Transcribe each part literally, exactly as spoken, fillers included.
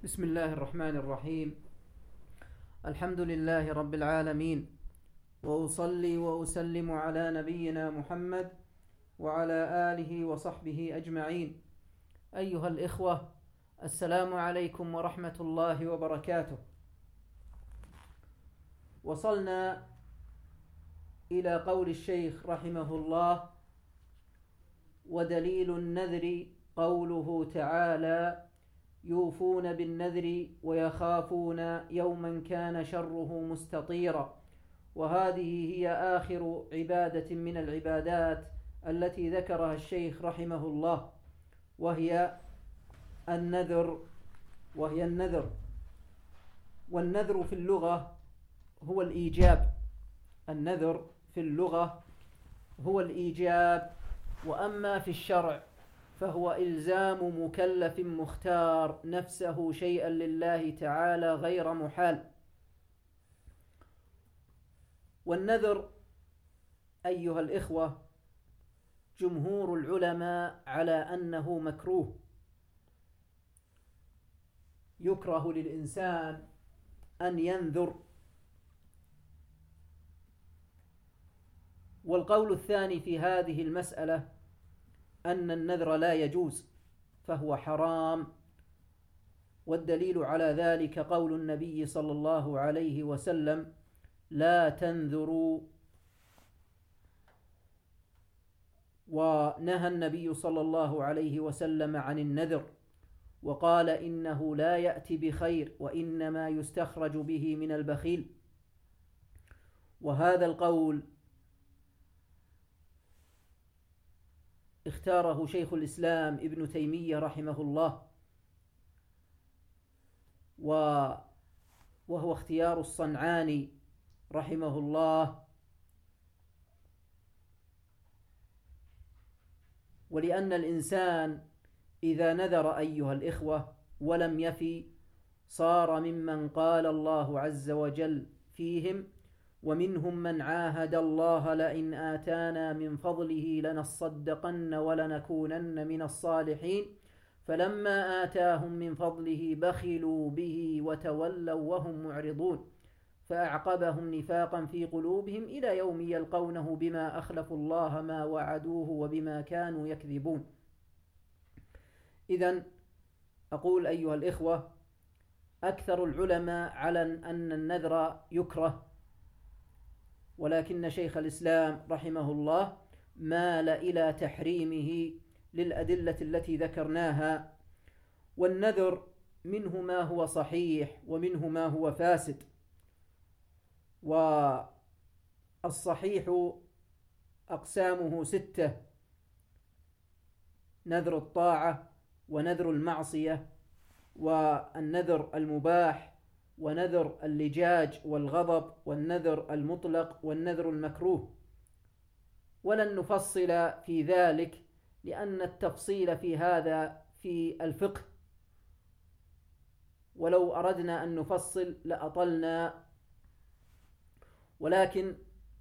بسم الله الرحمن الرحيم. الحمد لله رب العالمين، وأصلي وأسلم على نبينا محمد وعلى آله وصحبه أجمعين. أيها الإخوة، السلام عليكم ورحمة الله وبركاته. وصلنا إلى قول الشيخ رحمه الله: ودليل النذر قوله تعالى: يوفون بالنذر ويخافون يوما كان شره مستطيرا. وهذه هي آخر عبادة من العبادات التي ذكرها الشيخ رحمه الله، وهي النذر وهي النذر والنذر في اللغة هو الإيجاب. النذر في اللغة هو الإيجاب، وأما في الشرع فهو إلزام مكلف مختار نفسه شيئا لله تعالى غير محال. والنذر أيها الإخوة، جمهور العلماء على أنه مكروه، يكره للإنسان أن ينذر. والقول الثاني في هذه المسألة أن النذر لا يجوز، فهو حرام. والدليل على ذلك قول النبي صلى الله عليه وسلم: لا تنذروا. ونهى النبي صلى الله عليه وسلم عن النذر، وقال: إنه لا يأتي بخير، وإنما يستخرج به من البخيل. وهذا القول اختاره شيخ الإسلام ابن تيمية رحمه الله، وهو اختيار الصنعاني رحمه الله. ولأن الإنسان إذا نذر أيها الإخوة ولم يفي، صار ممن قال الله عز وجل فيهم: ومنهم من عاهد الله لئن آتانا من فضله لنصدقن ولنكونن من الصالحين، فلما آتاهم من فضله بخلوا به وتولوا وهم معرضون، فأعقبهم نفاقا في قلوبهم إلى يوم يلقونه بما أخلفوا الله ما وعدوه وبما كانوا يكذبون. إذن أقول أيها الإخوة، أكثر العلماء على أن النذر يكره، ولكن شيخ الإسلام رحمه الله مال إلى تحريمه للأدلة التي ذكرناها. والنذر منه ما هو صحيح ومنه ما هو فاسد. والصحيح أقسامه ستة: نذر الطاعة، ونذر المعصية، والنذر المباح، ونذر اللجاج والغضب، والنذر المطلق، والنذر المكروه. ولن نفصل في ذلك، لأن التفصيل في هذا في الفقه، ولو أردنا أن نفصل لأطلنا. ولكن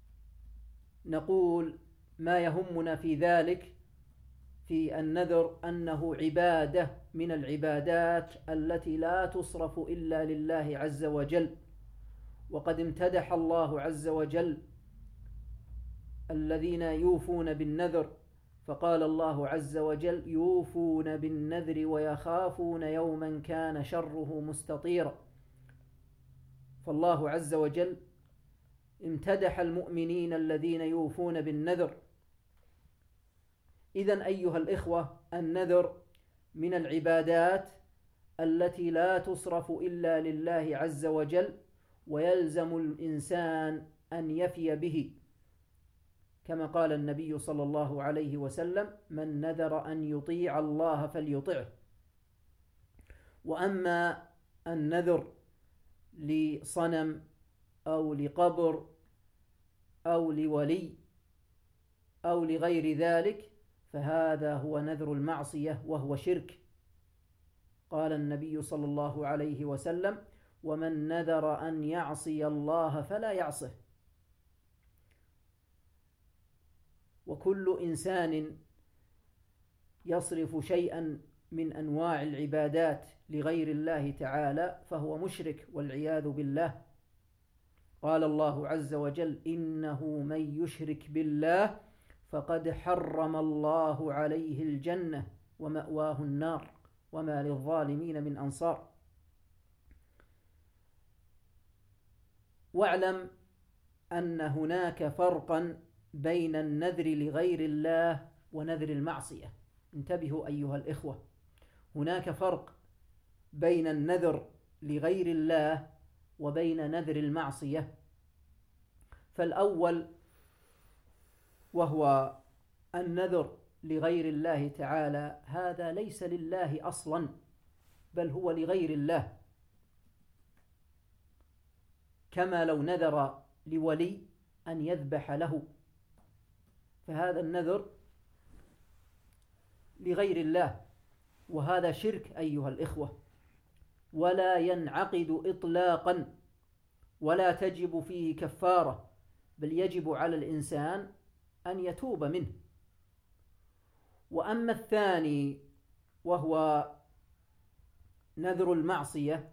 نقول ما يهمنا في ذلك في النذر أنه عبادة من العبادات التي لا تصرف إلا لله عز وجل. وقد امتدح الله عز وجل الذين يوفون بالنذر، فقال الله عز وجل: يوفون بالنذر ويخافون يوما كان شره مستطيرا. فالله عز وجل امتدح المؤمنين الذين يوفون بالنذر. إذن أيها الإخوة، النذر من العبادات التي لا تصرف إلا لله عز وجل، ويلزم الإنسان أن يفي به، كما قال النبي صلى الله عليه وسلم: من نذر أن يطيع الله فليطعه. وأما النذر لصنم أو لقبر أو لولي أو لغير ذلك، فهذا هو نذر المعصية وهو شرك. قال النبي صلى الله عليه وسلم: ومن نذر أن يعصي الله فلا يعصه. وكل إنسان يصرف شيئا من أنواع العبادات لغير الله تعالى فهو مشرك والعياذ بالله. قال الله عز وجل: إنه من يشرك بالله فقد حرم الله عليه الجنة ومأواه النار وما للظالمين من أنصار. واعلم أن هناك فرقا بين النذر لغير الله ونذر المعصية. انتبهوا أيها الإخوة، هناك فرق بين النذر لغير الله وبين نذر المعصية. فالأول وهو النذر لغير الله تعالى، هذا ليس لله أصلا، بل هو لغير الله، كما لو نذر لولي أن يذبح له، فهذا النذر لغير الله، وهذا شرك أيها الإخوة، ولا ينعقد إطلاقا، ولا تجب فيه كفارة، بل يجب على الإنسان أن يتوب منه. وأما الثاني وهو نذر المعصية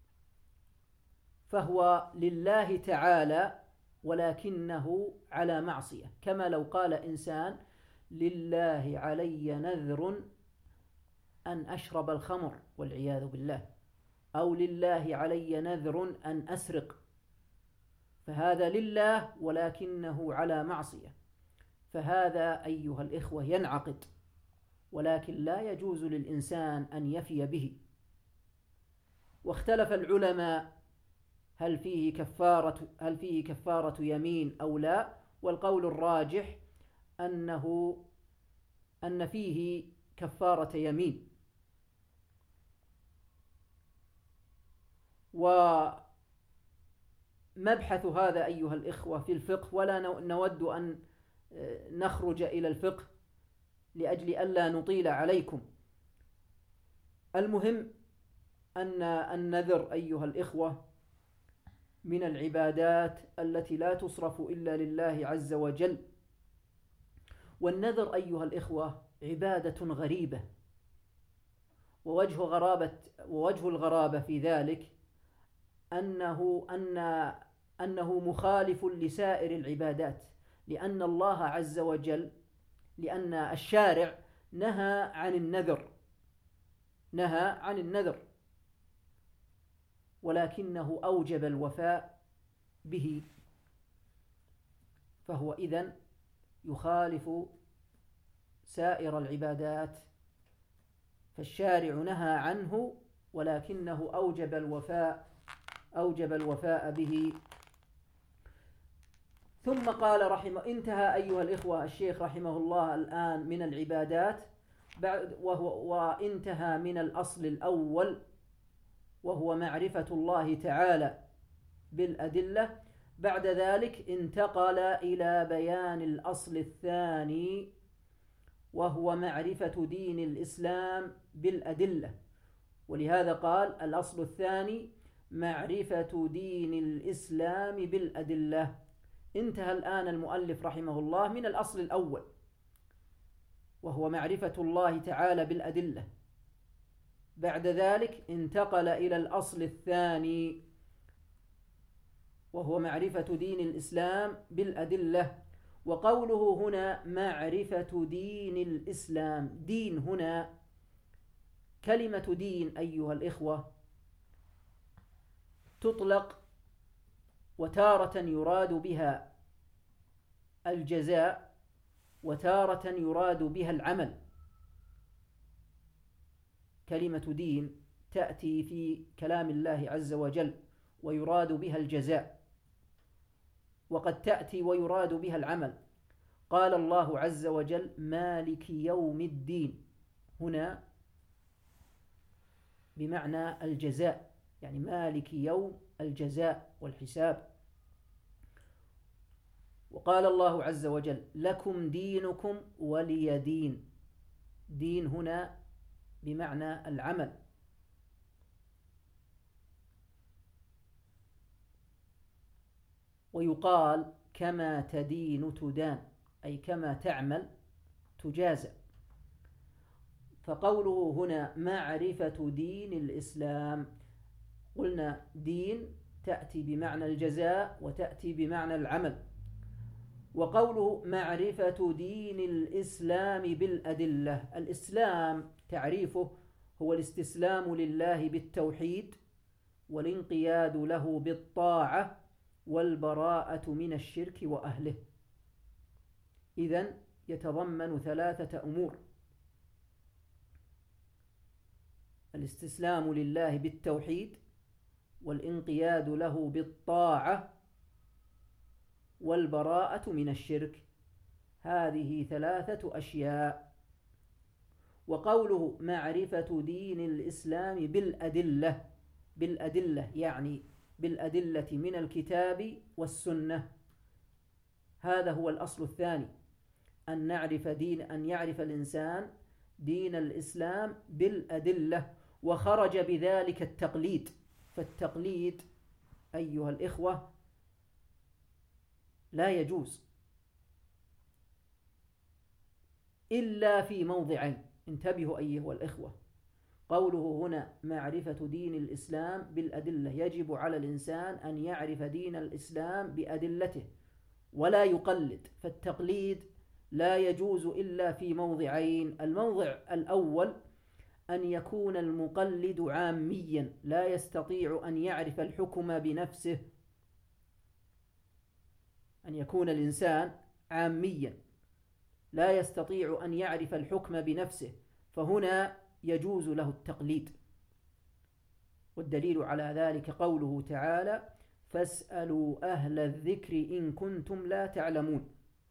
فهو لله تعالى ولكنه على معصية، كما لو قال إنسان: لله علي نذر أن أشرب الخمر والعياذ بالله، أو لله علي نذر أن أسرق، فهذا لله ولكنه على معصية، فهذا أيها الإخوة ينعقد، ولكن لا يجوز للإنسان أن يفي به. واختلف العلماء هل فيه كفارة هل فيه كفارة يمين أو لا، والقول الراجح أنه أن فيه كفارة يمين. ومبحث هذا أيها الإخوة في الفقه، ولا نود أن نخرج إلى الفقه لأجل ألا نطيل عليكم. المهم أن النذر أيها الإخوة من العبادات التي لا تصرف إلا لله عز وجل. والنذر أيها الإخوة عبادة غريبة، ووجه غرابة ووجه الغرابة في ذلك أنه أن أنه مخالف لسائر العبادات، لأن الله عز وجل لأن الشارع نهى عن النذر نهى عن النذر ولكنه أوجب الوفاء به، فهو إذن يخالف سائر العبادات، فالشارع نهى عنه ولكنه أوجب الوفاء أوجب الوفاء به. ثم قال رحمه انتهى أيها الإخوة الشيخ رحمه الله الآن من العبادات، وهو وانتهى من الأصل الأول وهو معرفة الله تعالى بالأدلة. بعد ذلك انتقل إلى بيان الأصل الثاني وهو معرفة دين الإسلام بالأدلة، ولهذا قال الأصل الثاني معرفة دين الإسلام بالأدلة. انتهى الآن المؤلف رحمه الله من الأصل الأول وهو معرفة الله تعالى بالأدلة. بعد ذلك انتقل إلى الأصل الثاني وهو معرفة دين الإسلام بالأدلة. وقوله هنا معرفة دين الإسلام، دين هنا كلمة دين أيها الإخوة تطلق وتارة يراد بها الجزاء وتارة يراد بها العمل. كلمة دين تأتي في كلام الله عز وجل ويراد بها الجزاء، وقد تأتي ويراد بها العمل. قال الله عز وجل مالك يوم الدين، هنا بمعنى الجزاء، يعني مالك يوم الجزاء والحساب. وقال الله عز وجل لكم دينكم ولي دين، دين هنا بمعنى العمل. ويقال كما تدين تدان، أي كما تعمل تجازى. فقوله هنا معرفة دين الإسلام، قلنا دين تأتي بمعنى الجزاء وتأتي بمعنى العمل، وقوله معرفة دين الإسلام بالأدلة. الإسلام تعريفه هو الاستسلام لله بالتوحيد والانقياد له بالطاعة والبراءة من الشرك وأهله. إذن يتضمن ثلاثة أمور: الاستسلام لله بالتوحيد والانقياد له بالطاعة والبراءة من الشرك. هذه ثلاثة أشياء. وقوله معرفة دين الإسلام بالأدلة، بالأدلة يعني بالأدلة من الكتاب والسنة. هذا هو الأصل الثاني، أن نعرف دين أن يعرف الإنسان دين الإسلام بالأدلة، وخرج بذلك التقليد. فالتقليد أيها الإخوة لا يجوز إلا في موضعين. انتبهوا أيها الإخوة، قوله هنا معرفة دين الإسلام بالأدلة، يجب على الإنسان أن يعرف دين الإسلام بأدلته ولا يقلد. فالتقليد لا يجوز إلا في موضعين: الموضع الأول أن يكون المقلد عاميا لا يستطيع أن يعرف الحكم بنفسه، أن يكون الإنسان عاميا لا يستطيع أن يعرف الحكم بنفسه، فهنا يجوز له التقليد. والدليل على ذلك قوله تعالى: فاسألوا أهل الذكر إن كنتم لا تعلمون.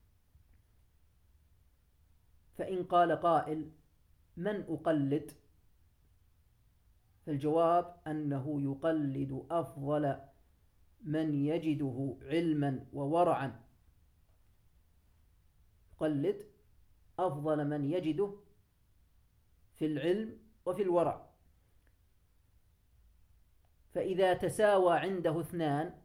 فإن قال قائل: من أقلد؟ فالجواب أنه يقلد أفضل من يجده علما وورعا، يقلد أفضل من يجده في العلم وفي الورع. فإذا تساوى عنده اثنان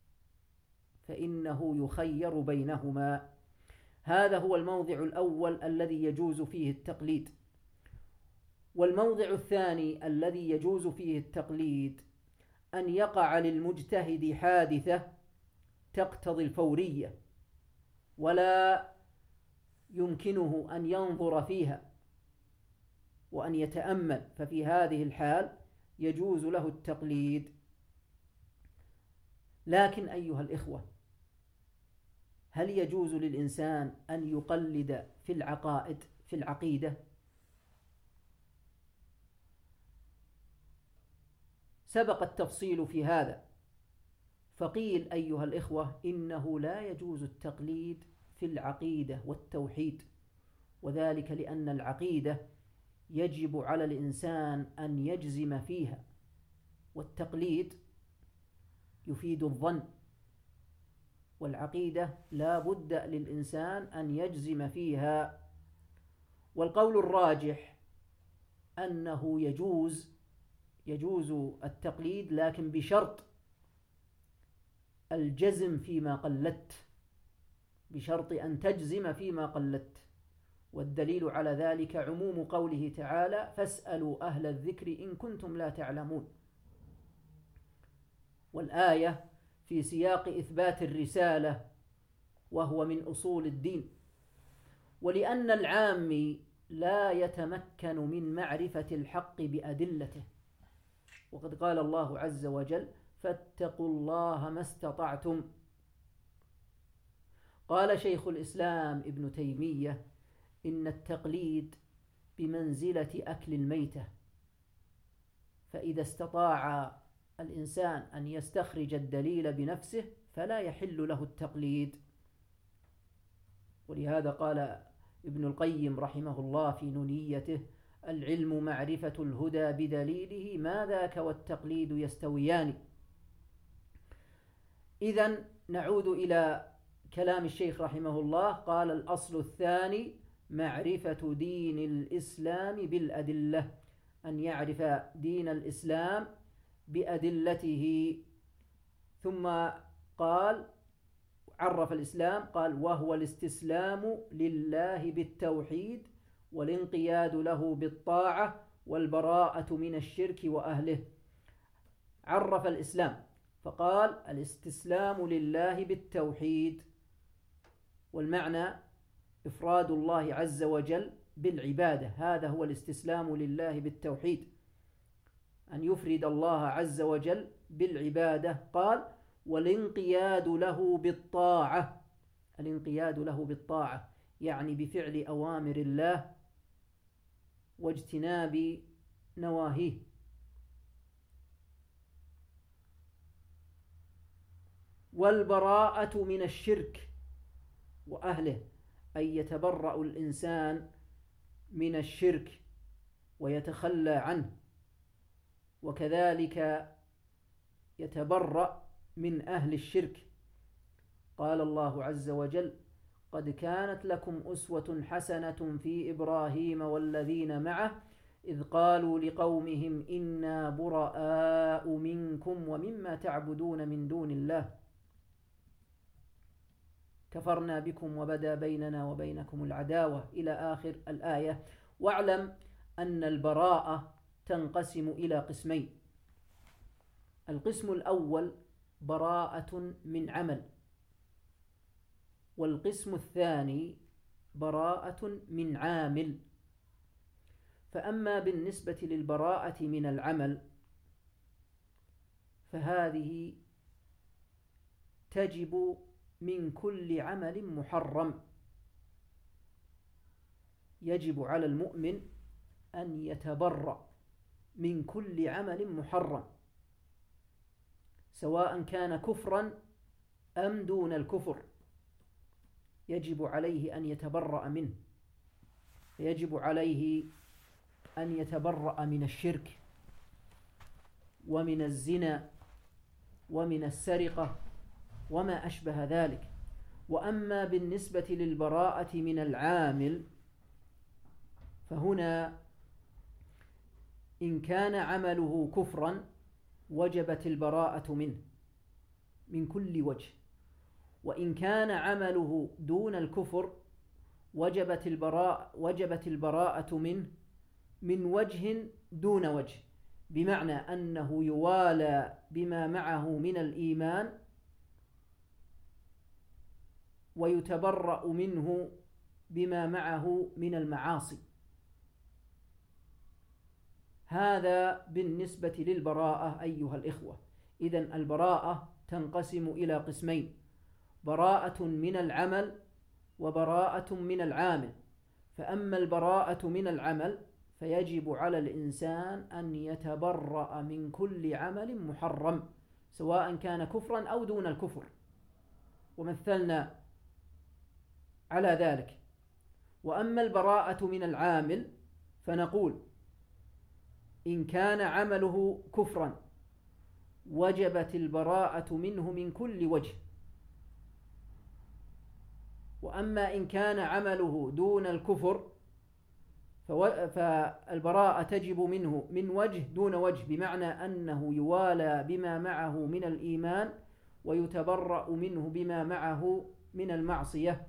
فإنه يخير بينهما. هذا هو الموضع الأول الذي يجوز فيه التقليد. والموضع الثاني الذي يجوز فيه التقليد أن يقع للمجتهد حادثة تقتضي الفورية ولا يمكنه أن ينظر فيها وأن يتأمل، ففي هذه الحال يجوز له التقليد. لكن أيها الإخوة، هل يجوز للإنسان أن يقلد في العقائد في العقيدة؟ سبق التفصيل في هذا، فقيل أيها الإخوة إنه لا يجوز التقليد في العقيدة والتوحيد، وذلك لأن العقيدة يجب على الإنسان أن يجزم فيها، والتقليد يفيد الظن، والعقيدة لا بد للإنسان أن يجزم فيها. والقول الراجح أنه يجوز يجوز التقليد، لكن بشرط الجزم فيما قلدت، بشرط أن تجزم فيما قلدت. والدليل على ذلك عموم قوله تعالى: فاسألوا أهل الذكر إن كنتم لا تعلمون. والآية في سياق إثبات الرسالة، وهو من أصول الدين. ولأن العامي لا يتمكن من معرفة الحق بأدلته، وقد قال الله عز وجل: فاتقوا الله ما استطعتم. قال شيخ الإسلام ابن تيمية: إن التقليد بمنزلة أكل الميتة، فإذا استطاع الإنسان أن يستخرج الدليل بنفسه فلا يحل له التقليد. ولهذا قال ابن القيم رحمه الله في نونيته: العلم معرفة الهدى بدليله، ما ذاك والتقليد يستويان. إذن نعود إلى كلام الشيخ رحمه الله. قال: الأصل الثاني معرفة دين الإسلام بالأدلة، أن يعرف دين الإسلام بأدلته. ثم قال عرف الإسلام، قال: وهو الاستسلام لله بالتوحيد والانقياد له بالطاعة والبراءة من الشرك وأهله. عرف الإسلام فقال الاستسلام لله بالتوحيد، والمعنى إفراد الله عز وجل بالعبادة، هذا هو الاستسلام لله بالتوحيد، أن يفرد الله عز وجل بالعبادة. قال والانقياد له بالطاعة، الانقياد له بالطاعة يعني بفعل أوامر الله واجتناب نواهيه. والبراءة من الشرك وأهله، أي يتبرأ الإنسان من الشرك ويتخلى عنه، وكذلك يتبرأ من أهل الشرك. قال الله عز وجل قد كانت لكم أسوة حسنة في إبراهيم والذين معه إذ قالوا لقومهم إنا براء منكم ومما تعبدون من دون الله كفرنا بكم وبدا بيننا وبينكم العداوة إلى آخر الآية. واعلم أن البراءة تنقسم إلى قسمين: القسم الأول براءة من عمل، والقسم الثاني براءة من عامل. فأما بالنسبة للبراءة من العمل فهذه تجب من كل عمل محرم، يجب على المؤمن أن يتبرأ من كل عمل محرم، سواء كان كفرا أم دون الكفر، يجب عليه أن يتبرأ منه. يجب عليه أن يتبرأ من الشرك ومن الزنا ومن السرقة وما أشبه ذلك. وأما بالنسبة للبراءة من العامل فهنا إن كان عمله كفرا وجبت البراءة منه من كل وجه، وإن كان عمله دون الكفر وجبت البراءة وجبت البراءة منه من وجه دون وجه، بمعنى أنه يوالى بما معه من الإيمان ويتبرأ منه بما معه من المعاصي. هذا بالنسبة للبراءة أيها الإخوة. إذن البراءة تنقسم إلى قسمين: براءة من العمل وبراءة من العامل. فأما البراءة من العمل فيجب على الإنسان أن يتبرأ من كل عمل محرم سواء كان كفرا أو دون الكفر، ومثلنا على ذلك. وأما البراءة من العامل فنقول إن كان عمله كفرا وجبت البراءة منه من كل وجه، وأما إن كان عمله دون الكفر فالبراءة تجب منه من وجه دون وجه، بمعنى أنه يوالى بما معه من الإيمان ويتبرأ منه بما معه من المعصية.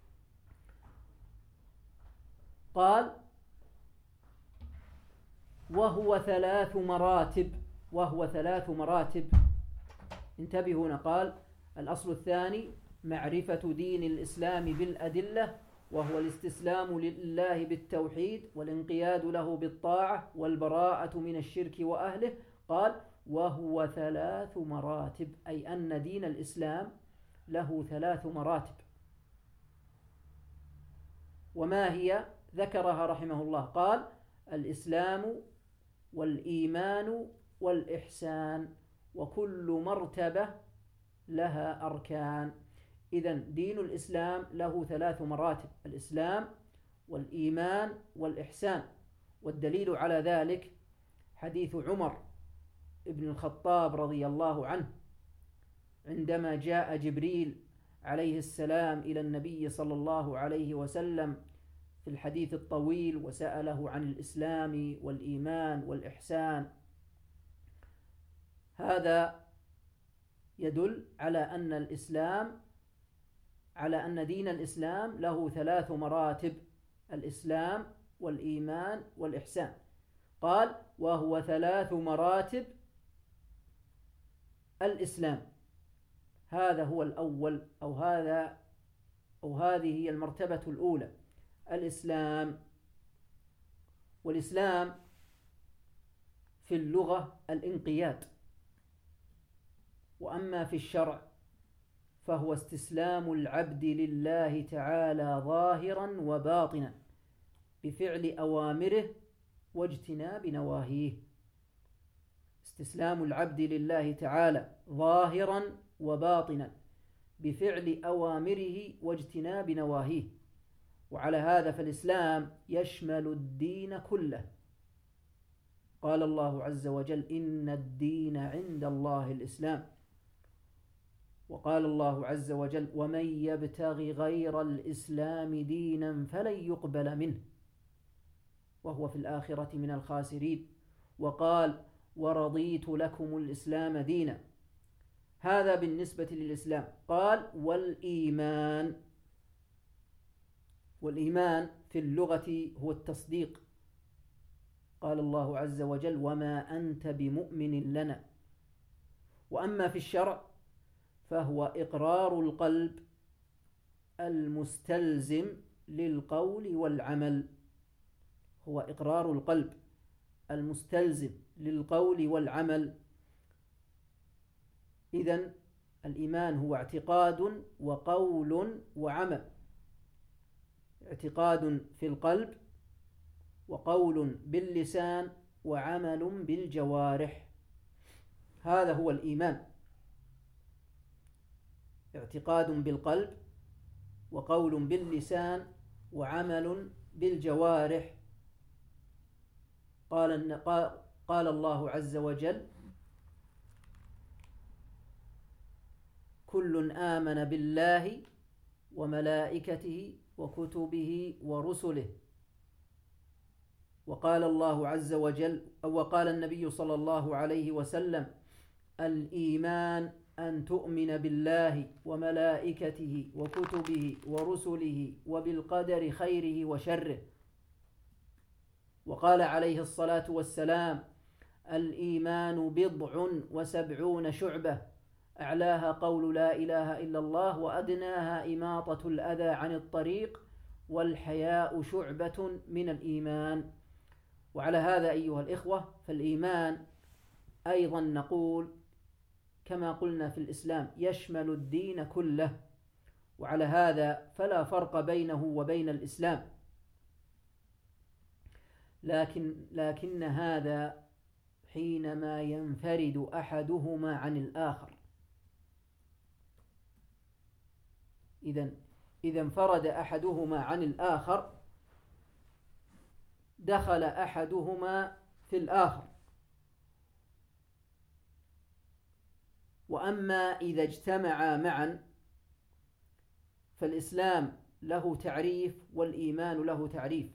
قال وهو ثلاث مراتب، وهو ثلاث مراتب. انتبهوا، نقال الأصل الثاني معرفة دين الإسلام بالأدلة، وهو الاستسلام لله بالتوحيد والانقياد له بالطاعة والبراءة من الشرك وأهله. قال وهو ثلاث مراتب، أي أن دين الإسلام له ثلاث مراتب. وما هي؟ ذكرها رحمه الله. قال الإسلام والإيمان والإحسان، وكل مرتبة لها أركان. إذن دين الإسلام له ثلاث مراتب: الإسلام والإيمان والإحسان. والدليل على ذلك حديث عمر ابن الخطاب رضي الله عنه عندما جاء جبريل عليه السلام إلى النبي صلى الله عليه وسلم في الحديث الطويل وسأله عن الإسلام والإيمان والإحسان. هذا يدل على أن الإسلام على أن دين الإسلام له ثلاث مراتب: الإسلام والإيمان والإحسان. قال وهو ثلاث مراتب الإسلام. هذا هو الأول، أو هذا أو هذه هي المرتبة الأولى، الإسلام. والإسلام في اللغة الانقياد، وأما في الشرع فهو استسلام العبد لله تعالى ظاهرا وباطنا بفعل أوامره واجتناب نواهيه. استسلام العبد لله تعالى ظاهرا وباطنا بفعل أوامره واجتناب نواهيه. وعلى هذا فالإسلام يشمل الدين كله. قال الله عز وجل إن الدين عند الله الإسلام. وقال الله عز وجل ومن يبتغ غير الإسلام دينا فلن يقبل منه وهو في الآخرة من الخاسرين. وقال ورضيت لكم الإسلام دينا. هذا بالنسبة للإسلام. قال والإيمان. والإيمان في اللغة هو التصديق. قال الله عز وجل وما أنت بمؤمن لنا. وأما في الشرع فهو إقرار القلب المستلزم للقول والعمل. هو إقرار القلب المستلزم للقول والعمل. إذن الإيمان هو اعتقاد وقول وعمل. اعتقاد في القلب وقول باللسان وعمل بالجوارح. هذا هو الإيمان، اعتقاد بالقلب وقول باللسان وعمل بالجوارح. قال قال الله عز وجل كل آمن بالله وملائكته وكتبه ورسله. وقال الله عز وجل وقال النبي صلى الله عليه وسلم الإيمان أن تؤمن بالله وملائكته وكتبه ورسله وبالقدر خيره وشره. وقال عليه الصلاة والسلام الإيمان بضع وسبعون شعبة أعلاها قول لا إله إلا الله وأدناها إماطة الأذى عن الطريق والحياء شعبة من الإيمان. وعلى هذا أيها الإخوة فالإيمان أيضا نقول كما قلنا في الإسلام يشمل الدين كله. وعلى هذا فلا فرق بينه وبين الإسلام، لكن لكن هذا حينما ينفرد أحدهما عن الآخر. إذن إذا انفرد أحدهما عن الآخر دخل أحدهما في الآخر. وأما إذا اجتمعا معا فالإسلام له تعريف والإيمان له تعريف.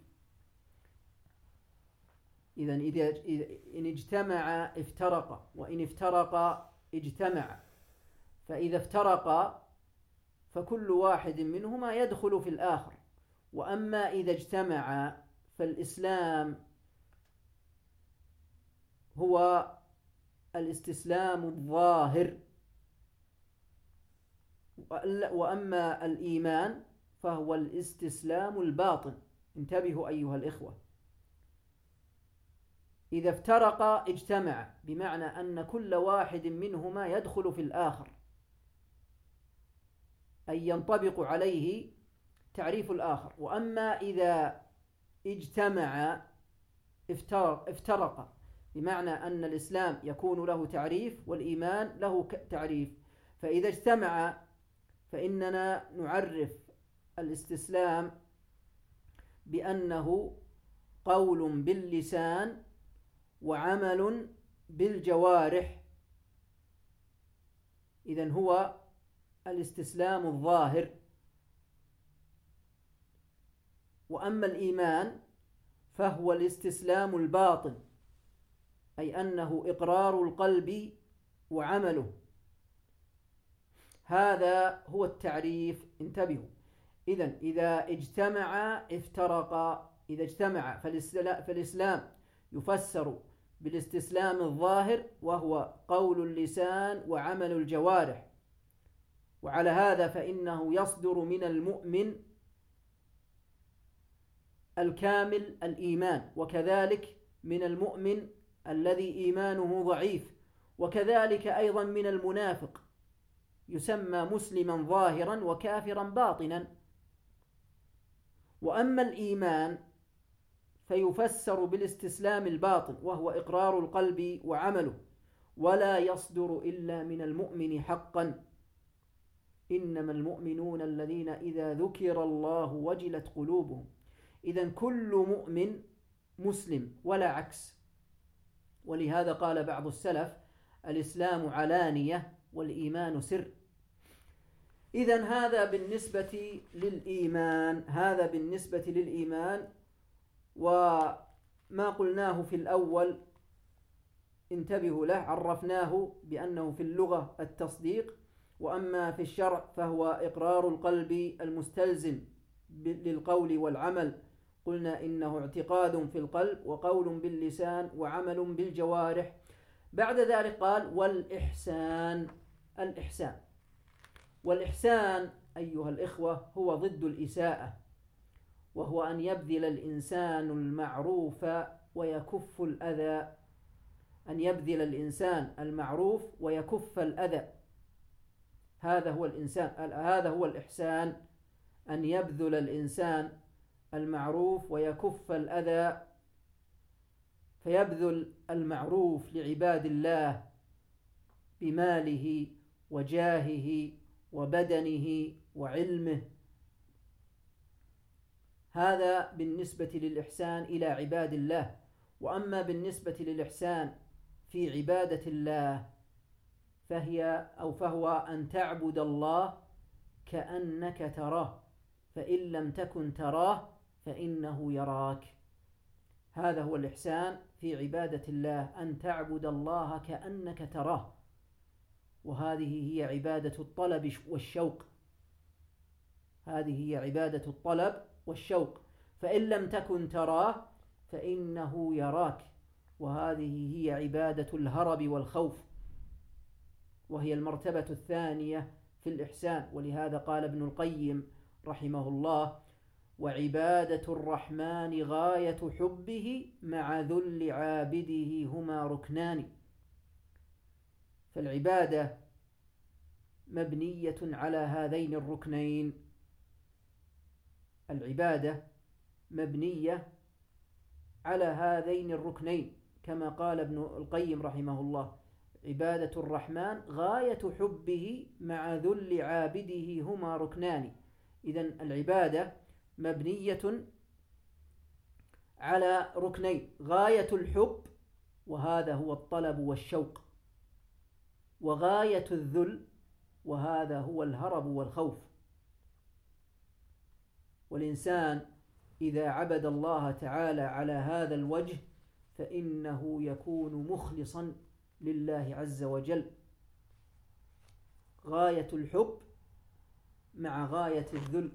إذن إذا إن اجتمعا افترقا وإن افترقا اجتمعا. فإذا افترقا فكل واحد منهما يدخل في الآخر. وأما إذا اجتمعا فالإسلام هو الاستسلام الظاهر، وأما الإيمان فهو الاستسلام الباطن. انتبهوا أيها الإخوة، إذا افترقا اجتمعا بمعنى أن كل واحد منهما يدخل في الآخر، أي ينطبق عليه تعريف الآخر. وأما إذا اجتمع افترق بمعنى أن الإسلام يكون له تعريف والإيمان له تعريف. فإذا اجتمع فإننا نعرف الاستسلام بأنه قول باللسان وعمل بالجوارح. إذن هو الاستسلام الظاهر. وأما الإيمان فهو الاستسلام الباطن، أي أنه إقرار القلب وعمله. هذا هو التعريف. انتبهوا، إذن إذا اجتمعا افترقا إذا اجتمع فالإسلام يفسر بالاستسلام الظاهر وهو قول اللسان وعمل الجوارح، وعلى هذا فإنه يصدر من المؤمن الكامل الإيمان، وكذلك من المؤمن الذي إيمانه ضعيف، وكذلك أيضا من المنافق يسمى مسلما ظاهرا وكافرا باطنا. وأما الإيمان فيفسر بالاستسلام الباطن وهو إقرار القلب وعمله، ولا يصدر إلا من المؤمن حقا. إنما المؤمنون الذين إذا ذكر الله وجلت قلوبهم. إذن كل مؤمن مسلم ولا عكس. ولهذا قال بعض السلف: الإسلام علانية والإيمان سر. إذن هذا بالنسبة للإيمان هذا بالنسبة للإيمان. وما قلناه في الأول انتبهوا له، عرفناه بأنه في اللغة التصديق، وأما في الشرع فهو إقرار القلب المستلزم للقول والعمل. قلنا إنه اعتقاد في القلب وقول باللسان وعمل بالجوارح. بعد ذلك قال: والإحسان. الإحسان والإحسان أيها الإخوة هو ضد الإساءة، وهو أن يبذل الإنسان المعروف ويكف الأذى. أن يبذل الإنسان المعروف ويكف الأذى، هذا هو الإنسان هذا هو الإحسان، أن يبذل الإنسان المعروف ويكف الأذى. فيبذل المعروف لعباد الله بماله وجاهه وبدنه وعلمه. هذا بالنسبة للإحسان إلى عباد الله. وأما بالنسبة للإحسان في عبادة الله فهي أو فهو أن تعبد الله كأنك تراه، فإن لم تكن تراه فإنه يراك. هذا هو الإحسان في عبادة الله، أن تعبد الله كأنك تراه، وهذه هي عبادة الطلب والشوق. هذه هي عبادة الطلب والشوق. فإن لم تكن تراه فإنه يراك، وهذه هي عبادة الهرب والخوف، وهي المرتبة الثانية في الإحسان. ولهذا قال ابن القيم رحمه الله: وعبادة الرحمن غاية حبه مع ذل عابده هما ركنان. فالعبادة مبنية على هذين الركنين. العبادة مبنية على هذين الركنين كما قال ابن القيم رحمه الله: عبادة الرحمن غاية حبه مع ذل عابده هما ركنان. إذن العبادة مبنية على ركنين: غاية الحب، وهذا هو الطلب والشوق، وغاية الذل، وهذا هو الهرب والخوف. والإنسان إذا عبد الله تعالى على هذا الوجه فإنه يكون مخلصا لله عز وجل. غاية الحب مع غاية الذل.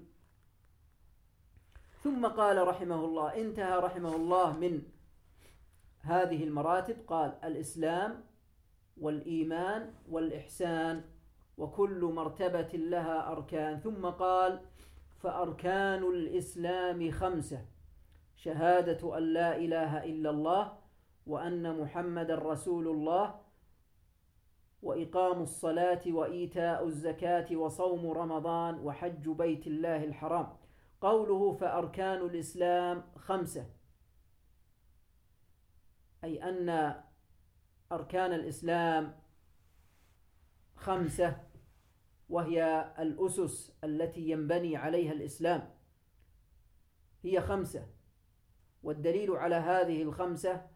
ثم قال رحمه الله، انتهى رحمه الله من هذه المراتب، قال: الإسلام والإيمان والإحسان، وكل مرتبة لها أركان. ثم قال: فأركان الإسلام خمسة: شهادة أن لا إله إلا الله وأن محمد رسول الله، وإقام الصلاة وإيتاء الزكاة وصوم رمضان وحج بيت الله الحرام. قوله فأركان الإسلام خمسة، أي أن أركان الإسلام خمسة، وهي الأسس التي ينبني عليها الإسلام، هي خمسة. والدليل على هذه الخمسة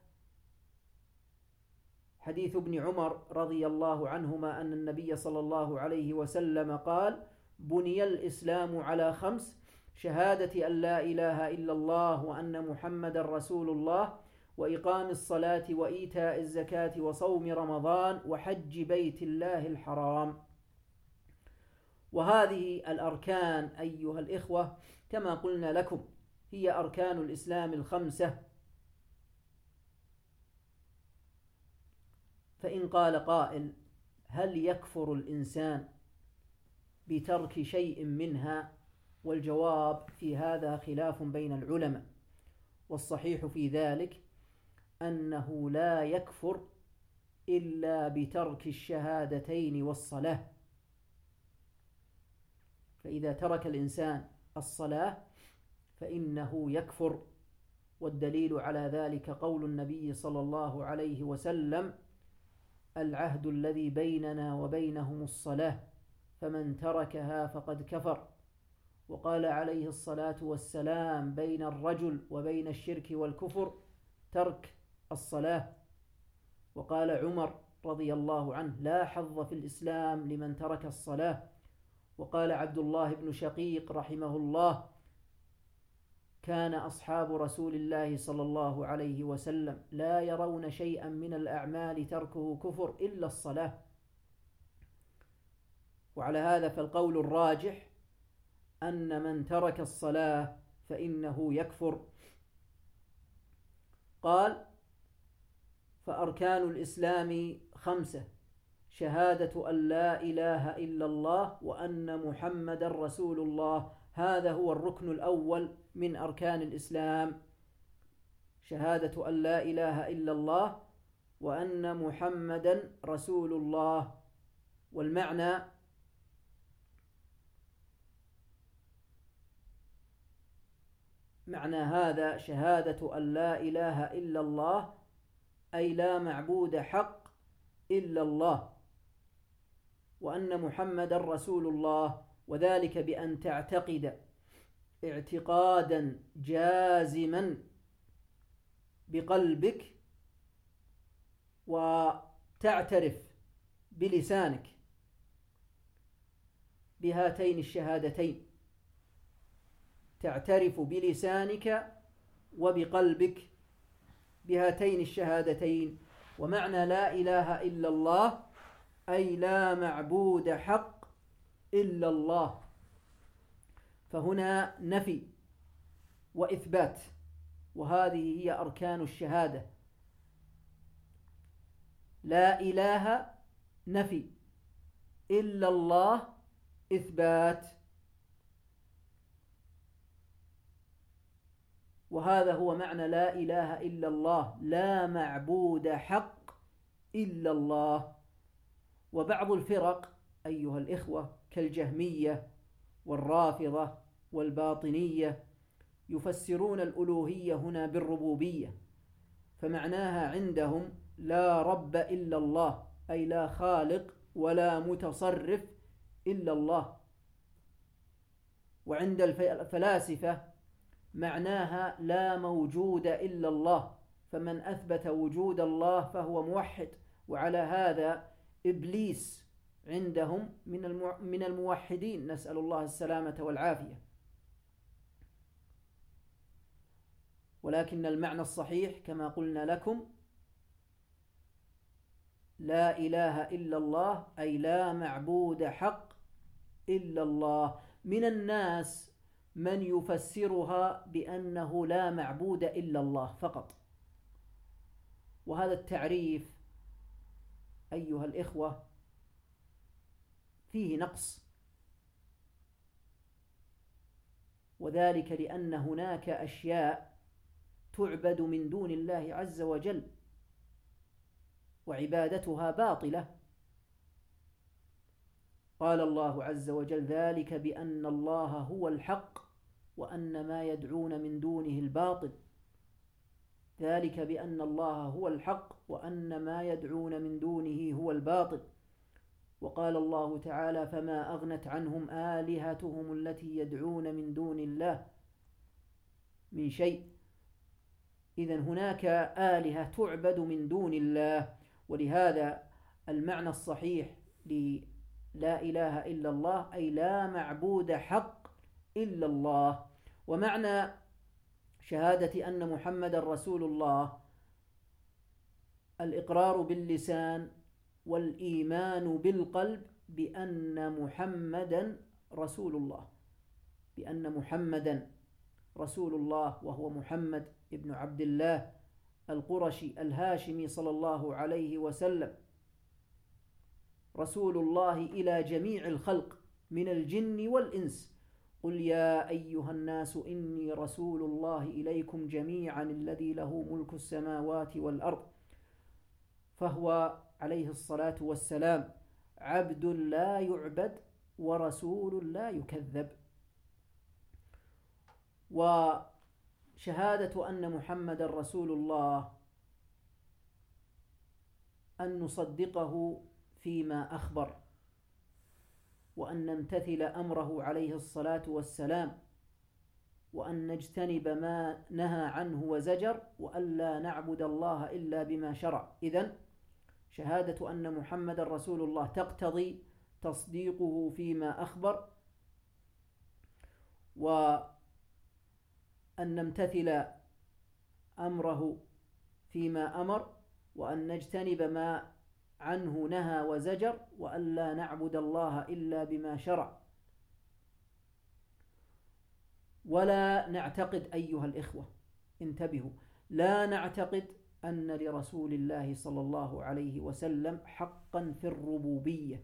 حديث ابن عمر رضي الله عنهما أن النبي صلى الله عليه وسلم قال: بني الإسلام على خمس: شهادة أن لا إله إلا الله وأن محمد رسول الله، وإقام الصلاة وإيتاء الزكاة وصوم رمضان وحج بيت الله الحرام. وهذه الأركان أيها الإخوة كما قلنا لكم هي أركان الإسلام الخمسة. فإن قال قائل: هل يكفر الإنسان بترك شيء منها؟ والجواب في هذا خلاف بين العلماء، والصحيح في ذلك أنه لا يكفر إلا بترك الشهادتين والصلاة. فإذا ترك الإنسان الصلاة فإنه يكفر، والدليل على ذلك قول النبي صلى الله عليه وسلم: العهد الذي بيننا وبينهم الصلاة فمن تركها فقد كفر. وقال عليه الصلاة والسلام: بين الرجل وبين الشرك والكفر ترك الصلاة. وقال عمر رضي الله عنه: لا حظ في الإسلام لمن ترك الصلاة. وقال عبد الله بن شقيق رحمه الله: كان أصحاب رسول الله صلى الله عليه وسلم لا يرون شيئا من الأعمال تركه كفر إلا الصلاة. وعلى هذا فالقول الراجح أن من ترك الصلاة فإنه يكفر. قال: فأركان الإسلام خمسة: شهادة أن لا إله إلا الله وأن محمد رسول الله. هذا هو الركن الأول من أركان الإسلام، شهادة أن لا إله إلا الله وأن محمدا رسول الله. والمعنى معنى هذا شهادة أن لا إله إلا الله أي لا معبود حق إلا الله، وأن محمد رسول الله، وذلك بأن تعتقد اعتقادا جازما بقلبك وتعترف بلسانك بهاتين الشهادتين، تعترف بلسانك وبقلبك بهاتين الشهادتين. ومعنى لا إله إلا الله أي لا معبود حق إلا الله. فهنا نفي وإثبات، وهذه هي أركان الشهادة. لا إله نفي، إلا الله إثبات. وهذا هو معنى لا إله إلا الله، لا معبود حق إلا الله. وبعض الفرق أيها الإخوة كالجهمية والرافضة والباطنية يفسرون الألوهية هنا بالربوبية، فمعناها عندهم لا رب إلا الله، أي لا خالق ولا متصرف إلا الله. وعند الفلاسفة معناها لا موجود إلا الله، فمن أثبت وجود الله فهو موحد. وعلى هذا إبليس عندهم من الموحدين، نسأل الله السلامة والعافية. ولكن المعنى الصحيح كما قلنا لكم لا إله إلا الله أي لا معبود حق إلا الله. من الناس من يفسرها بأنه لا معبود إلا الله فقط، وهذا التعريف أيها الإخوة فيه نقص، وذلك لأن هناك أشياء تعبد من دون الله عز وجل وعبادتها باطلة. قال الله عز وجل: ذلك بأن الله هو الحق وأن ما يدعون من دونه الباطل. ذلك بأن الله هو الحق وأن ما يدعون من دونه هو الباطل. وقال الله تعالى: فما أغنت عنهم آلهتهم التي يدعون من دون الله من شيء. إذن هناك آلهة تعبد من دون الله، ولهذا المعنى الصحيح للا إله إلا الله أي لا معبود حق إلا الله. ومعنى شهادة أن محمد رسول الله الإقرار باللسان والإيمان بالقلب بأن محمدا رسول الله، بأن محمدا رسول الله وهو محمد ابن عبد الله القرشي الهاشمي صلى الله عليه وسلم، رسول الله إلى جميع الخلق من الجن والإنس. قل يا أيها الناس إني رسول الله إليكم جميعا الذي له ملك السماوات والأرض. فهو عليه الصلاة والسلام عبد لا يعبد ورسول لا يكذب. وشهادة أن محمد رسول الله أن نصدقه فيما أخبر، وأن نمتثل أمره عليه الصلاة والسلام، وأن نجتنب ما نهى عنه وزجر، وأن لا نعبد الله إلا بما شرع. إذن شهادة أن محمد رسول الله تقتضي تصديقه فيما أخبر، وأن نمتثل أمره فيما أمر، وأن نجتنب ما عنه نهى وزجر، وأن لا نعبد الله إلا بما شرع. ولا نعتقد أيها الإخوة، انتبهوا، لا نعتقد أن لرسول الله صلى الله عليه وسلم حقا في الربوبية،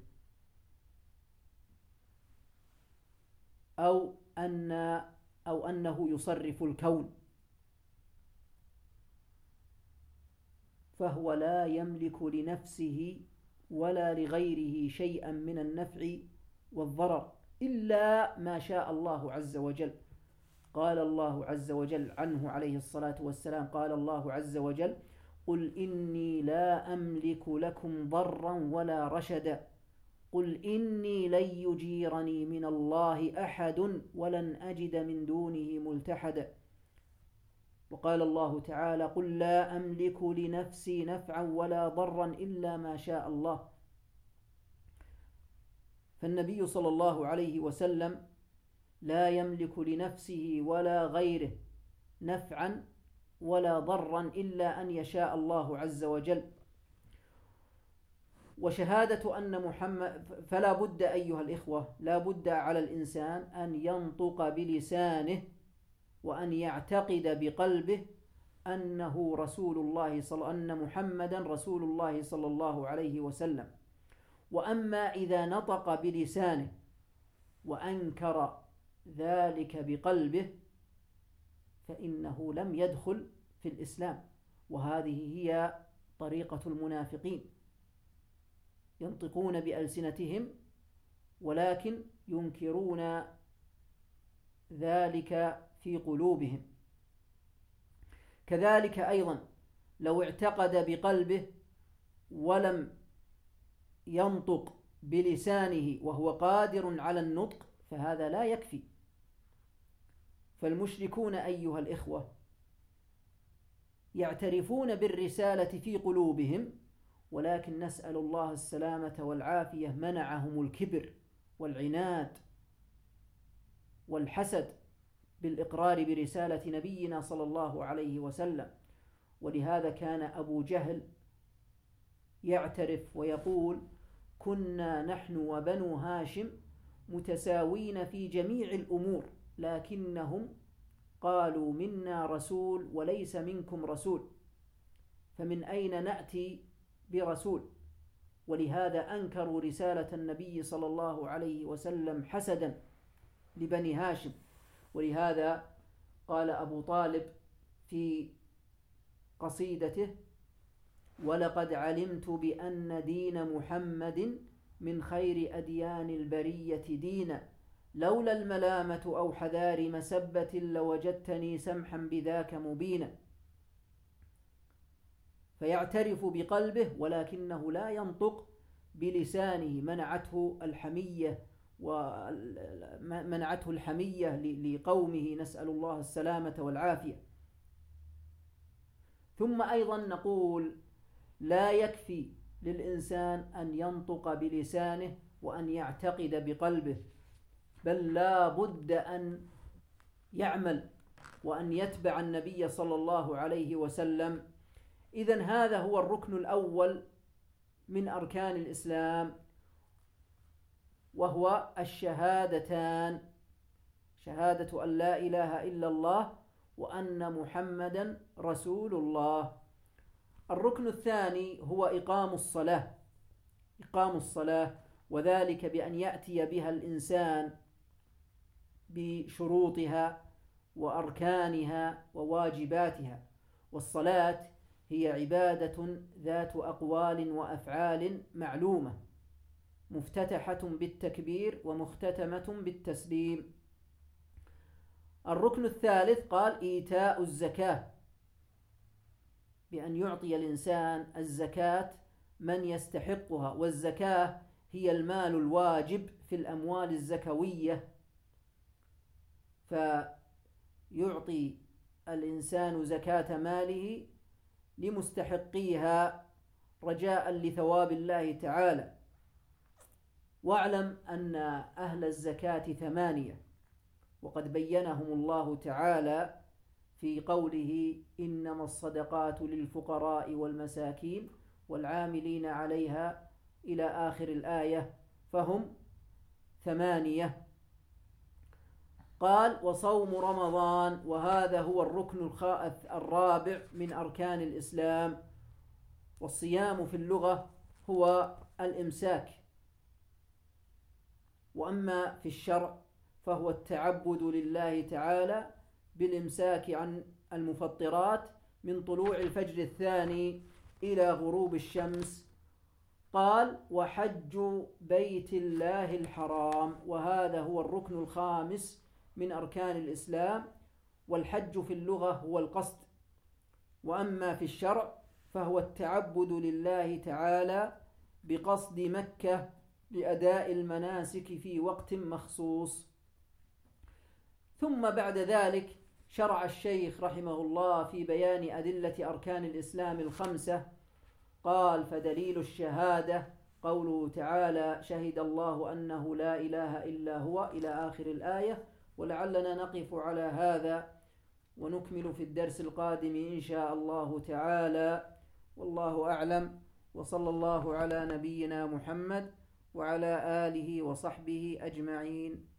أو أن أو أنه يصرف الكون، فهو لا يملك لنفسه ولا لغيره شيئا من النفع والضرر إلا ما شاء الله عز وجل. قال الله عز وجل عنه عليه الصلاة والسلام، قال الله عز وجل: قل إني لا أملك لكم ضرا ولا رشدا، قل إني لن يجيرني من الله أحد ولن أجد من دونه ملتحدا. وقال الله تعالى: قل لا أملك لنفسي نفعا ولا ضرا إلا ما شاء الله. فالنبي صلى الله عليه وسلم لا يملك لنفسه ولا غيره نفعا ولا ضرا إلا أن يشاء الله عز وجل. وشهادة أن محمد، فلا بد أيها الإخوة، لا بد على الإنسان أن ينطق بلسانه وأن يعتقد بقلبه أنه رسول الله صلى أن محمدا رسول الله صلى الله عليه وسلم. وأما إذا نطق بلسانه وأنكر ذلك بقلبه فإنه لم يدخل في الإسلام، وهذه هي طريقة المنافقين، ينطقون بألسنتهم ولكن ينكرون ذلك في قلوبهم. كذلك أيضا لو اعتقد بقلبه ولم ينطق بلسانه وهو قادر على النطق فهذا لا يكفي. فالمشركون أيها الإخوة يعترفون بالرسالة في قلوبهم، ولكن نسأل الله السلامة والعافية، منعهم الكبر والعناد والحسد بالإقرار برسالة نبينا صلى الله عليه وسلم. ولهذا كان أبو جهل يعترف ويقول: كنا نحن وبنو هاشم متساوين في جميع الأمور، لكنهم قالوا منا رسول وليس منكم رسول، فمن أين نأتي برسول؟ ولهذا أنكروا رسالة النبي صلى الله عليه وسلم حسدا لبني هاشم. ولهذا قال أبو طالب في قصيدته: ولقد علمت بأن دين محمد من خير أديان البرية دينا، لولا الملامة أو حذار مسبة لوجدتني سمحا بذاك مبينا. فيعترف بقلبه ولكنه لا ينطق بلسانه، منعته الحمية ومنعته الحمية لقومه، نسأل الله السلامة والعافية. ثم أيضا نقول: لا يكفي للإنسان أن ينطق بلسانه وأن يعتقد بقلبه، بل لا بد أن يعمل وأن يتبع النبي صلى الله عليه وسلم. إذن هذا هو الركن الأول من أركان الإسلام، وهو الشهادتان، شهادة أن لا إله إلا الله وأن محمدا رسول الله. الركن الثاني هو إقام الصلاة، إقام الصلاة، وذلك بأن يأتي بها الإنسان بشروطها وأركانها وواجباتها. والصلاة هي عبادة ذات أقوال وأفعال معلومة، مفتتحة بالتكبير ومختتمة بالتسليم. الركن الثالث قال إيتاء الزكاة، بأن يعطي الإنسان الزكاة من يستحقها، والزكاة هي المال الواجب في الأموال الزكوية، فيعطي الإنسان زكاة ماله لمستحقيها رجاء لثواب الله تعالى. واعلم أن أهل الزكاة ثمانية، وقد بينهم الله تعالى في قوله إنما الصدقات للفقراء والمساكين والعاملين عليها إلى آخر الآية، فهم ثمانية. قال وصوم رمضان، وهذا هو الركن الرابع من أركان الإسلام. والصيام في اللغة هو الإمساك، وأما في الشرع فهو التعبد لله تعالى بالإمساك عن المفطرات من طلوع الفجر الثاني إلى غروب الشمس. قال وحج بيت الله الحرام، وهذا هو الركن الخامس من أركان الإسلام. والحج في اللغة هو القصد، وأما في الشرع فهو التعبد لله تعالى بقصد مكة لأداء المناسك في وقت مخصوص. ثم بعد ذلك شرع الشيخ رحمه الله في بيان أدلة أركان الإسلام الخمسة. قال فدليل الشهادة قوله تعالى شهد الله أنه لا إله إلا هو إلى آخر الآية. ولعلنا نقف على هذا ونكمل في الدرس القادم إن شاء الله تعالى، والله أعلم، وصلى الله على نبينا محمد وعلى آله وصحبه أجمعين.